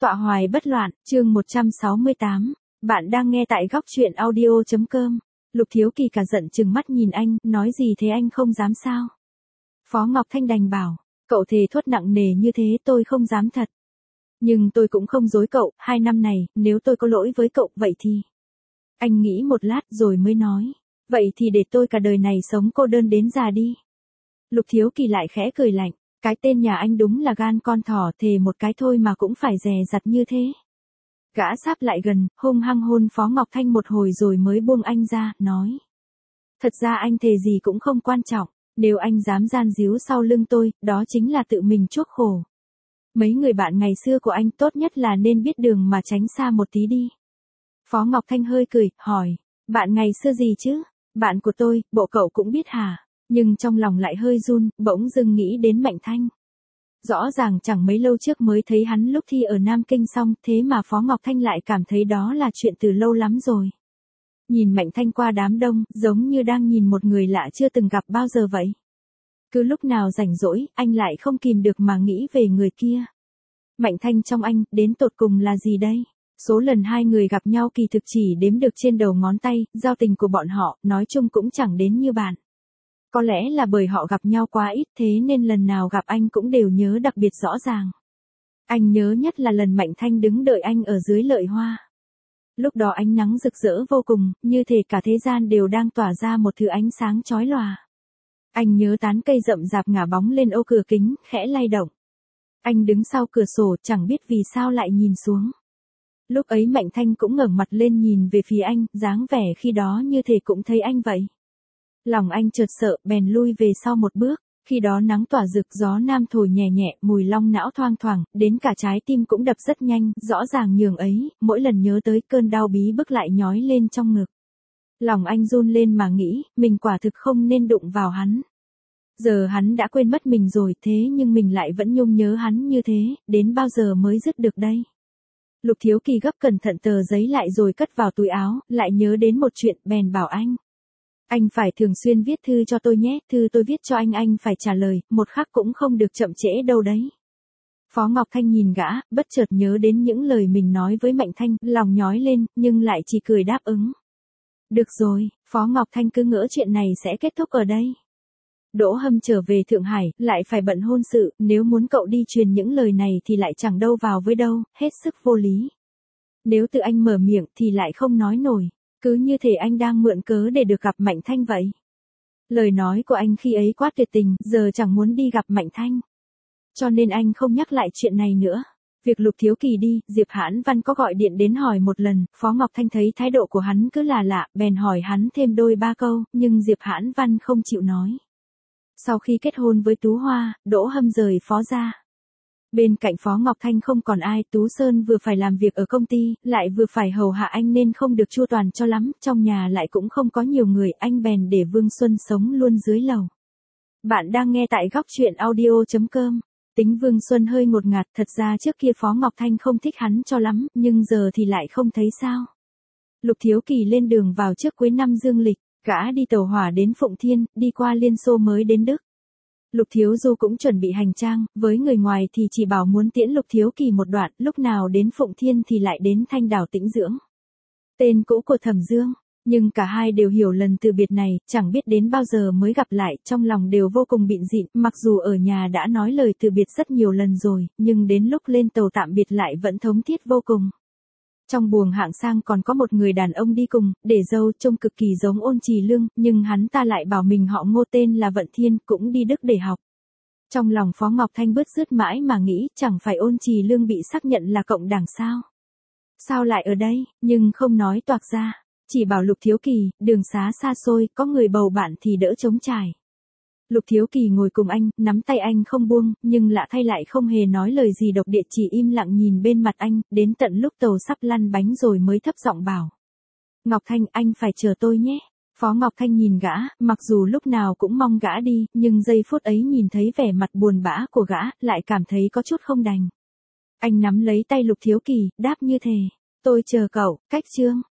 Tọa hoài bất loạn, chương 168. Bạn đang nghe tại góc truyện audio.com. Lục Thiếu Kỳ cả giận chừng mắt nhìn anh, nói gì thế anh không dám sao? Phó Ngọc Thanh đành bảo, cậu thề thốt nặng nề như thế tôi không dám thật. Nhưng tôi cũng không dối cậu, 2 năm này, nếu tôi có lỗi với cậu, vậy thì... Anh nghĩ một lát rồi mới nói, vậy thì để tôi cả đời này sống cô đơn đến già đi. Lục Thiếu Kỳ lại khẽ cười lạnh, cái tên nhà anh đúng là gan con thỏ, thề một cái thôi mà cũng phải dè dặt như thế. Gã sáp lại gần, hung hăng hôn Phó Ngọc Thanh một hồi rồi mới buông anh ra, nói. Thật ra anh thề gì cũng không quan trọng, nếu anh dám gian díu sau lưng tôi, đó chính là tự mình chuốc khổ. Mấy người bạn ngày xưa của anh tốt nhất là nên biết đường mà tránh xa một tí đi. Phó Ngọc Thanh hơi cười, hỏi, bạn ngày xưa gì chứ? Bạn của tôi, bộ cậu cũng biết hả? Nhưng trong lòng lại hơi run, bỗng dưng nghĩ đến Mạnh Thanh. Rõ ràng chẳng mấy lâu trước mới thấy hắn lúc thi ở Nam Kinh xong, thế mà Phó Ngọc Thanh lại cảm thấy đó là chuyện từ lâu lắm rồi. Nhìn Mạnh Thanh qua đám đông, giống như đang nhìn một người lạ chưa từng gặp bao giờ vậy. Cứ lúc nào rảnh rỗi, anh lại không kìm được mà nghĩ về người kia. Mạnh Thanh trong anh, đến tột cùng là gì đây? Số lần hai người gặp nhau kỳ thực chỉ đếm được trên đầu ngón tay, giao tình của bọn họ, nói chung cũng chẳng đến như bạn. Có lẽ là bởi họ gặp nhau quá ít thế nên lần nào gặp anh cũng đều nhớ đặc biệt rõ ràng. Anh nhớ nhất là lần Mạnh Thanh đứng đợi anh ở dưới lợi hoa. Lúc đó ánh nắng rực rỡ vô cùng, như thể cả thế gian đều đang tỏa ra một thứ ánh sáng chói lòa. Anh nhớ tán cây rậm rạp ngả bóng lên ô cửa kính, khẽ lay động. Anh đứng sau cửa sổ chẳng biết vì sao lại nhìn xuống. Lúc ấy Mạnh Thanh cũng ngẩng mặt lên nhìn về phía anh, dáng vẻ khi đó như thể cũng thấy anh vậy. Lòng anh chợt sợ, bèn lui về sau một bước, khi đó nắng tỏa rực, gió nam thổi nhẹ nhẹ, mùi long não thoang thoảng, đến cả trái tim cũng đập rất nhanh, rõ ràng nhường ấy, mỗi lần nhớ tới cơn đau bí bức lại nhói lên trong ngực. Lòng anh run lên mà nghĩ, mình quả thực không nên đụng vào hắn. Giờ hắn đã quên mất mình rồi, thế nhưng mình lại vẫn nhung nhớ hắn như thế, đến bao giờ mới dứt được đây? Lục Thiếu Kỳ gấp cẩn thận tờ giấy lại rồi cất vào túi áo, lại nhớ đến một chuyện, bèn bảo anh. Anh phải thường xuyên viết thư cho tôi nhé, thư tôi viết cho anh phải trả lời, một khắc cũng không được chậm trễ đâu đấy. Phó Ngọc Thanh nhìn gã, bất chợt nhớ đến những lời mình nói với Mạnh Thanh, lòng nhói lên, nhưng lại chỉ cười đáp ứng. Được rồi, Phó Ngọc Thanh cứ ngỡ chuyện này sẽ kết thúc ở đây. Đỗ Hâm trở về Thượng Hải, lại phải bận hôn sự, nếu muốn cậu đi truyền những lời này thì lại chẳng đâu vào với đâu, hết sức vô lý. Nếu tự anh mở miệng thì lại không nói nổi. Cứ như thể anh đang mượn cớ để được gặp Mạnh Thanh vậy. Lời nói của anh khi ấy quá tuyệt tình, giờ chẳng muốn đi gặp Mạnh Thanh. Cho nên anh không nhắc lại chuyện này nữa. Việc Lục Thiếu Kỳ đi, Diệp Hãn Văn có gọi điện đến hỏi một lần, Phó Ngọc Thanh thấy thái độ của hắn cứ là lạ, bèn hỏi hắn thêm đôi ba câu, nhưng Diệp Hãn Văn không chịu nói. Sau khi kết hôn với Tú Hoa, Đỗ Hâm rời Phó ra. Bên cạnh Phó Ngọc Thanh không còn ai, Tú Sơn vừa phải làm việc ở công ty, lại vừa phải hầu hạ anh nên không được chu toàn cho lắm, trong nhà lại cũng không có nhiều người, anh bèn để Vương Xuân sống luôn dưới lầu. Bạn đang nghe tại góc truyện audio.com. Tính Vương Xuân hơi ngột ngạt, thật ra trước kia Phó Ngọc Thanh không thích hắn cho lắm, nhưng giờ thì lại không thấy sao. Lục Thiếu Kỳ lên đường vào trước cuối năm dương lịch, gã đi tàu hỏa đến Phụng Thiên, đi qua Liên Xô mới đến Đức. Lục Thiếu Du cũng chuẩn bị hành trang, với người ngoài thì chỉ bảo muốn tiễn Lục Thiếu Kỳ một đoạn, lúc nào đến Phụng Thiên thì lại đến Thanh Đảo tĩnh dưỡng. Tên cũ của Thẩm Dương, nhưng cả hai đều hiểu lần từ biệt này, chẳng biết đến bao giờ mới gặp lại, trong lòng đều vô cùng bịn dịn, mặc dù ở nhà đã nói lời từ biệt rất nhiều lần rồi, nhưng đến lúc lên tàu tạm biệt lại vẫn thống thiết vô cùng. Trong buồng hạng sang còn có một người đàn ông đi cùng, để dâu trông cực kỳ giống Ôn Trì Lương, nhưng hắn ta lại bảo mình họ Ngô tên là Vận Thiên, cũng đi Đức để học. Trong lòng Phó Ngọc Thanh bứt rứt mãi mà nghĩ, chẳng phải Ôn Trì Lương bị xác nhận là cộng đảng sao? Sao lại ở đây, nhưng không nói toạc ra, chỉ bảo Lục Thiếu Kỳ, đường xá xa xôi, có người bầu bạn thì đỡ trống trải. Lục Thiếu Kỳ ngồi cùng anh, nắm tay anh không buông, nhưng lạ thay lại không hề nói lời gì độc địa, chỉ im lặng nhìn bên mặt anh, đến tận lúc tàu sắp lăn bánh rồi mới thấp giọng bảo. Ngọc Thanh, anh phải chờ tôi nhé. Phó Ngọc Thanh nhìn gã, mặc dù lúc nào cũng mong gã đi, nhưng giây phút ấy nhìn thấy vẻ mặt buồn bã của gã, lại cảm thấy có chút không đành. Anh nắm lấy tay Lục Thiếu Kỳ, đáp như thề. Tôi chờ cậu, cách chương.